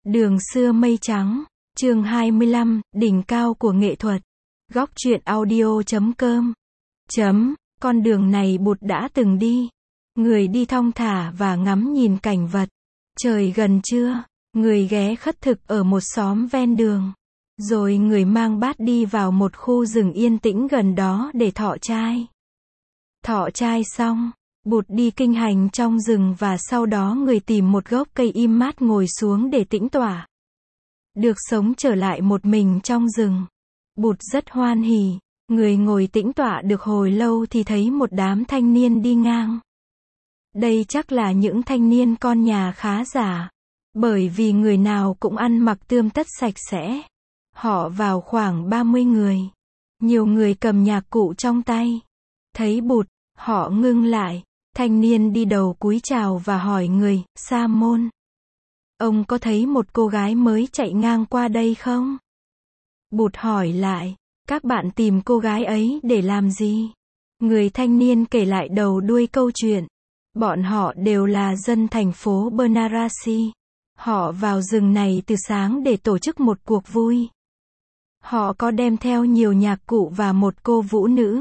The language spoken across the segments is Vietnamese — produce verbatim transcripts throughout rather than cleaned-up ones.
Đường xưa mây trắng, chương hai mươi lăm, đỉnh cao của nghệ thuật. Góc truyện audio chấm com. Chấm, con đường này Bụt đã từng đi. Người đi thong thả và ngắm nhìn cảnh vật. Trời gần trưa, người ghé khất thực ở một xóm ven đường. Rồi người mang bát đi vào một khu rừng yên tĩnh gần đó để thọ trai. Thọ trai xong, Bụt đi kinh hành trong rừng và sau đó người tìm một gốc cây im mát ngồi xuống để tĩnh tọa. Được sống trở lại một mình trong rừng. Bụt rất hoan hỉ, người ngồi tĩnh tọa được hồi lâu thì thấy một đám thanh niên đi ngang. Đây chắc là những thanh niên con nhà khá giả, bởi vì người nào cũng ăn mặc tươm tất sạch sẽ. Họ vào khoảng ba mươi người. Nhiều người cầm nhạc cụ trong tay. Thấy Bụt, họ ngưng lại. Thanh niên đi đầu cúi chào và hỏi người, Sa môn. Ông có thấy một cô gái mới chạy ngang qua đây không? Bụt hỏi lại, các bạn tìm cô gái ấy để làm gì? Người thanh niên kể lại đầu đuôi câu chuyện. Bọn họ đều là dân thành phố Benares. Họ vào rừng này từ sáng để tổ chức một cuộc vui. Họ có đem theo nhiều nhạc cụ và một cô vũ nữ.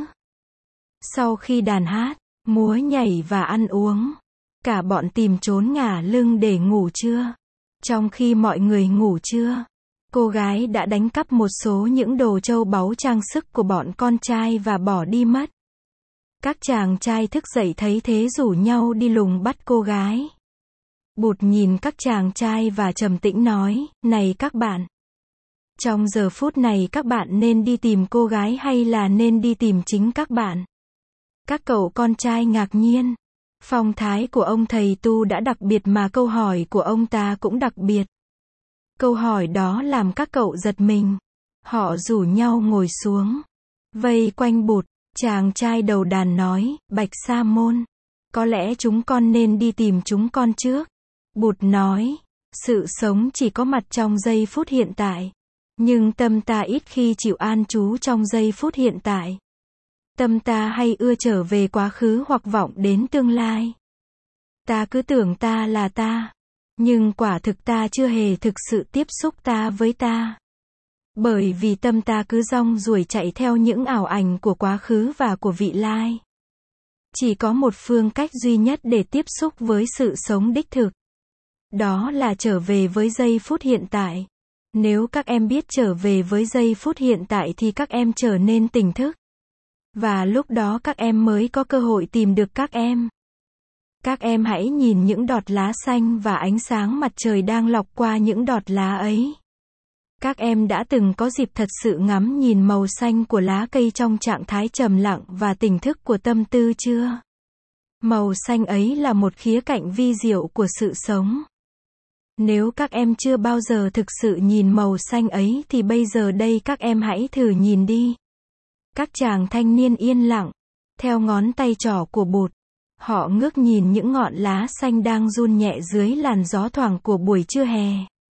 Sau khi đàn hát, múa nhảy và ăn uống, cả bọn tìm trốn ngả lưng để ngủ trưa. Trong khi mọi người ngủ trưa, cô gái đã đánh cắp một số những đồ châu báu trang sức của bọn con trai và bỏ đi mất. Các chàng trai thức dậy thấy thế rủ nhau đi lùng bắt cô gái. Bụt nhìn các chàng trai và trầm tĩnh nói, này các bạn. Trong giờ phút này các bạn nên đi tìm cô gái hay là nên đi tìm chính các bạn? Các cậu con trai ngạc nhiên. Phong thái của ông thầy tu đã đặc biệt mà câu hỏi của ông ta cũng đặc biệt. Câu hỏi đó làm các cậu giật mình. Họ rủ nhau ngồi xuống, vây quanh Bụt. Chàng trai đầu đàn nói, Bạch Sa môn, có lẽ chúng con nên đi tìm chúng con trước. Bụt nói, sự sống chỉ có mặt trong giây phút hiện tại. Nhưng tâm ta ít khi chịu an trú trong giây phút hiện tại. Tâm ta hay ưa trở về quá khứ hoặc vọng đến tương lai. Ta cứ tưởng ta là ta. Nhưng quả thực ta chưa hề thực sự tiếp xúc ta với ta. Bởi vì tâm ta cứ rong ruổi chạy theo những ảo ảnh của quá khứ và của vị lai. Chỉ có một phương cách duy nhất để tiếp xúc với sự sống đích thực. Đó là trở về với giây phút hiện tại. Nếu các em biết trở về với giây phút hiện tại thì các em trở nên tỉnh thức. Và lúc đó các em mới có cơ hội tìm được các em. Các em hãy nhìn những đọt lá xanh và ánh sáng mặt trời đang lọc qua những đọt lá ấy. Các em đã từng có dịp thật sự ngắm nhìn màu xanh của lá cây trong trạng thái trầm lặng và tỉnh thức của tâm tư chưa? Màu xanh ấy là một khía cạnh vi diệu của sự sống. Nếu các em chưa bao giờ thực sự nhìn màu xanh ấy thì bây giờ đây các em hãy thử nhìn đi. Các chàng thanh niên yên lặng, theo ngón tay trỏ của Bụt. Họ ngước nhìn những ngọn lá xanh đang run nhẹ dưới làn gió thoảng của buổi trưa hè.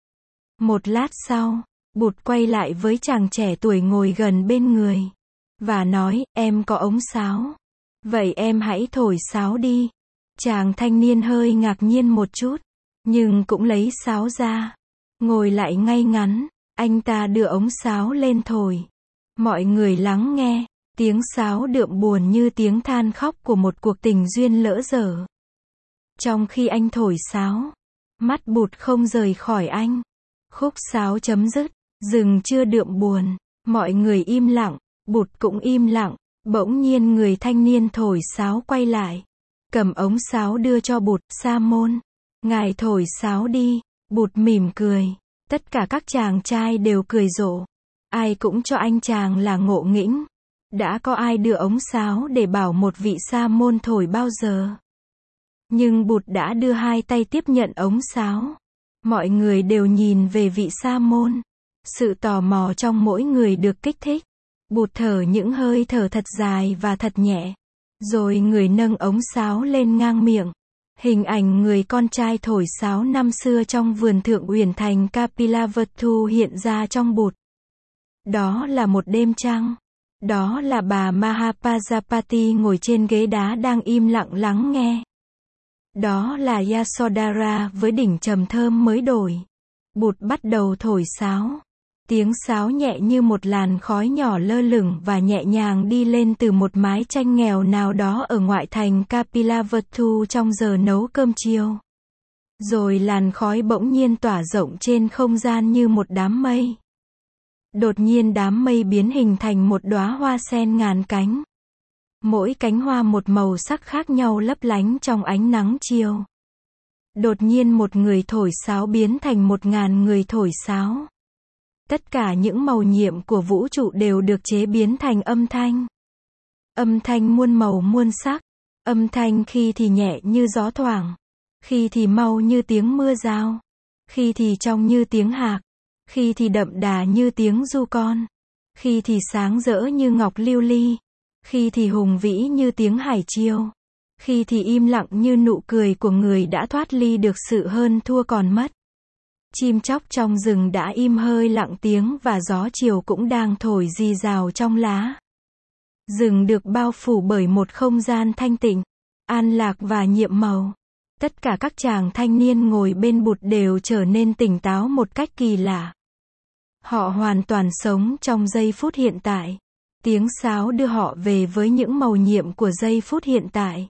Một lát sau, Bụt quay lại với chàng trẻ tuổi ngồi gần bên người. Và nói, em có ống sáo. Vậy em hãy thổi sáo đi. Chàng thanh niên hơi ngạc nhiên một chút. Nhưng cũng lấy sáo ra. Ngồi lại ngay ngắn. Anh ta đưa ống sáo lên thổi. Mọi người lắng nghe. Tiếng sáo đượm buồn như tiếng than khóc của một cuộc tình duyên lỡ dở. Trong khi anh thổi sáo, mắt Bụt không rời khỏi anh. Khúc sáo chấm dứt. Rừng chưa đượm buồn. Mọi người im lặng. Bụt cũng im lặng. Bỗng nhiên người thanh niên thổi sáo quay lại. Cầm ống sáo đưa cho Bụt. Sa môn, ngài thổi sáo đi. Bụt mỉm cười. Tất cả các chàng trai đều cười rộ. Ai cũng cho anh chàng là ngộ nghĩnh. Đã có ai đưa ống sáo để bảo một vị sa môn thổi bao giờ? Nhưng Bụt đã đưa hai tay tiếp nhận ống sáo. Mọi người đều nhìn về vị sa môn. Sự tò mò trong mỗi người được kích thích. Bụt thở những hơi thở thật dài và thật nhẹ. Rồi người nâng ống sáo lên ngang miệng. Hình ảnh người con trai thổi sáo năm xưa trong vườn Thượng Uyển Thành Kapilavatthu hiện ra trong Bụt. Đó là một đêm trăng. Đó là bà Mahapajapati ngồi trên ghế đá đang im lặng lắng nghe. Đó là Yasodhara với đỉnh trầm thơm mới đổi. Bụt bắt đầu thổi sáo. Tiếng sáo nhẹ như một làn khói nhỏ lơ lửng và nhẹ nhàng đi lên từ một mái tranh nghèo nào đó ở ngoại thành Kapilavatthu trong giờ nấu cơm chiều. Rồi làn khói bỗng nhiên tỏa rộng trên không gian như một đám mây. Đột nhiên đám mây biến hình thành một đóa hoa sen ngàn cánh. Mỗi cánh hoa một màu sắc khác nhau lấp lánh trong ánh nắng chiều. Đột nhiên một người thổi sáo biến thành một ngàn người thổi sáo. Tất cả những màu nhiệm của vũ trụ đều được chế biến thành âm thanh. Âm thanh muôn màu muôn sắc. Âm thanh khi thì nhẹ như gió thoảng. Khi thì mau như tiếng mưa rào. Khi thì trong như tiếng hạc. Khi thì đậm đà như tiếng ru con. Khi thì sáng rỡ như ngọc lưu ly. Khi thì hùng vĩ như tiếng hải triều. Khi thì im lặng như nụ cười của người đã thoát ly được sự hơn thua còn mất. Chim chóc trong rừng đã im hơi lặng tiếng và gió chiều cũng đang thổi rì rào trong lá. Rừng được bao phủ bởi một không gian thanh tịnh, an lạc và nhiệm màu. Tất cả các chàng thanh niên ngồi bên Bụt đều trở nên tỉnh táo một cách kỳ lạ. Họ hoàn toàn sống trong giây phút hiện tại. Tiếng sáo đưa họ về với những màu nhiệm của giây phút hiện tại.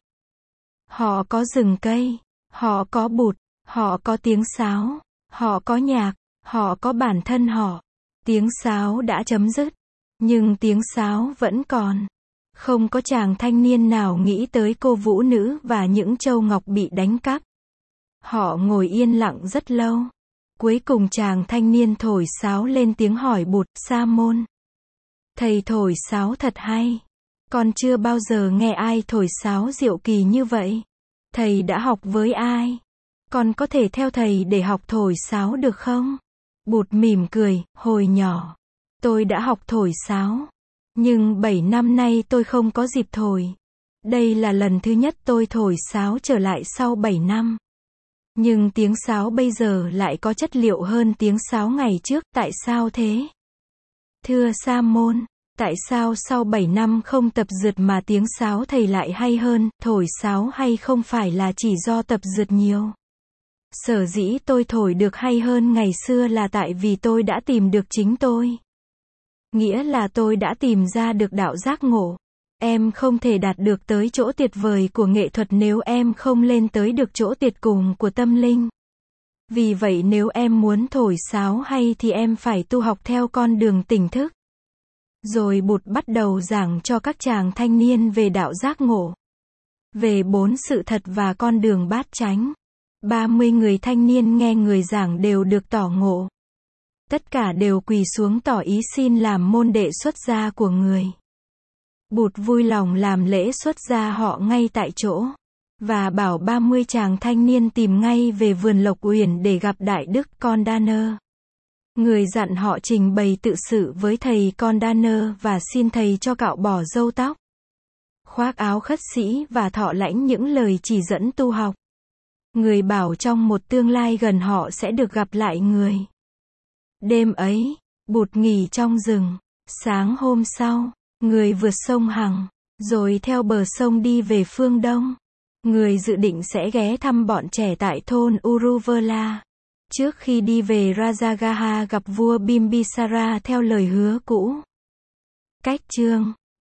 Họ có rừng cây, họ có Bụt, họ có tiếng sáo, họ có nhạc, họ có bản thân họ. Tiếng sáo đã chấm dứt, nhưng tiếng sáo vẫn còn. Không có chàng thanh niên nào nghĩ tới cô vũ nữ và những châu ngọc bị đánh cắp. Họ ngồi yên lặng rất lâu. Cuối cùng chàng thanh niên thổi sáo lên tiếng hỏi Bụt, Sa môn. Thầy thổi sáo thật hay. Con chưa bao giờ nghe ai thổi sáo diệu kỳ như vậy. Thầy đã học với ai? Con có thể theo thầy để học thổi sáo được không? Bụt mỉm cười, hồi nhỏ. Tôi đã học thổi sáo. Nhưng bảy năm nay tôi không có dịp thổi. Đây là lần thứ nhất tôi thổi sáo trở lại sau bảy năm. Nhưng tiếng sáo bây giờ lại có chất liệu hơn tiếng sáo ngày trước, tại sao thế? Thưa Sa môn, tại sao sau bảy năm không tập dượt mà tiếng sáo thầy lại hay hơn, thổi sáo hay không phải là chỉ do tập dượt nhiều? Sở dĩ tôi thổi được hay hơn ngày xưa là tại vì tôi đã tìm được chính tôi. Nghĩa là tôi đã tìm ra được đạo giác ngộ. Em không thể đạt được tới chỗ tuyệt vời của nghệ thuật nếu em không lên tới được chỗ tuyệt cùng của tâm linh. Vì vậy nếu em muốn thổi sáo hay thì em phải tu học theo con đường tỉnh thức. Rồi Bụt bắt đầu giảng cho các chàng thanh niên về đạo giác ngộ. Về bốn sự thật và con đường bát chánh. ba mươi người thanh niên nghe người giảng đều được tỏ ngộ. Tất cả đều quỳ xuống tỏ ý xin làm môn đệ xuất gia của người. Bụt vui lòng làm lễ xuất gia họ ngay tại chỗ. Và bảo ba mươi chàng thanh niên tìm ngay về vườn Lộc Uyển để gặp Đại Đức Condaner. Người dặn họ trình bày tự sự với thầy Condaner và xin thầy cho cạo bỏ râu tóc. Khoác áo khất sĩ và thọ lãnh những lời chỉ dẫn tu học. Người bảo trong một tương lai gần họ sẽ được gặp lại người. Đêm ấy, Bụt nghỉ trong rừng. Sáng hôm sau, người vượt sông Hằng, rồi theo bờ sông đi về phương đông. Người dự định sẽ ghé thăm bọn trẻ tại thôn Uruvela. Trước khi đi về Rajagaha gặp vua Bimbisara theo lời hứa cũ. Cách chương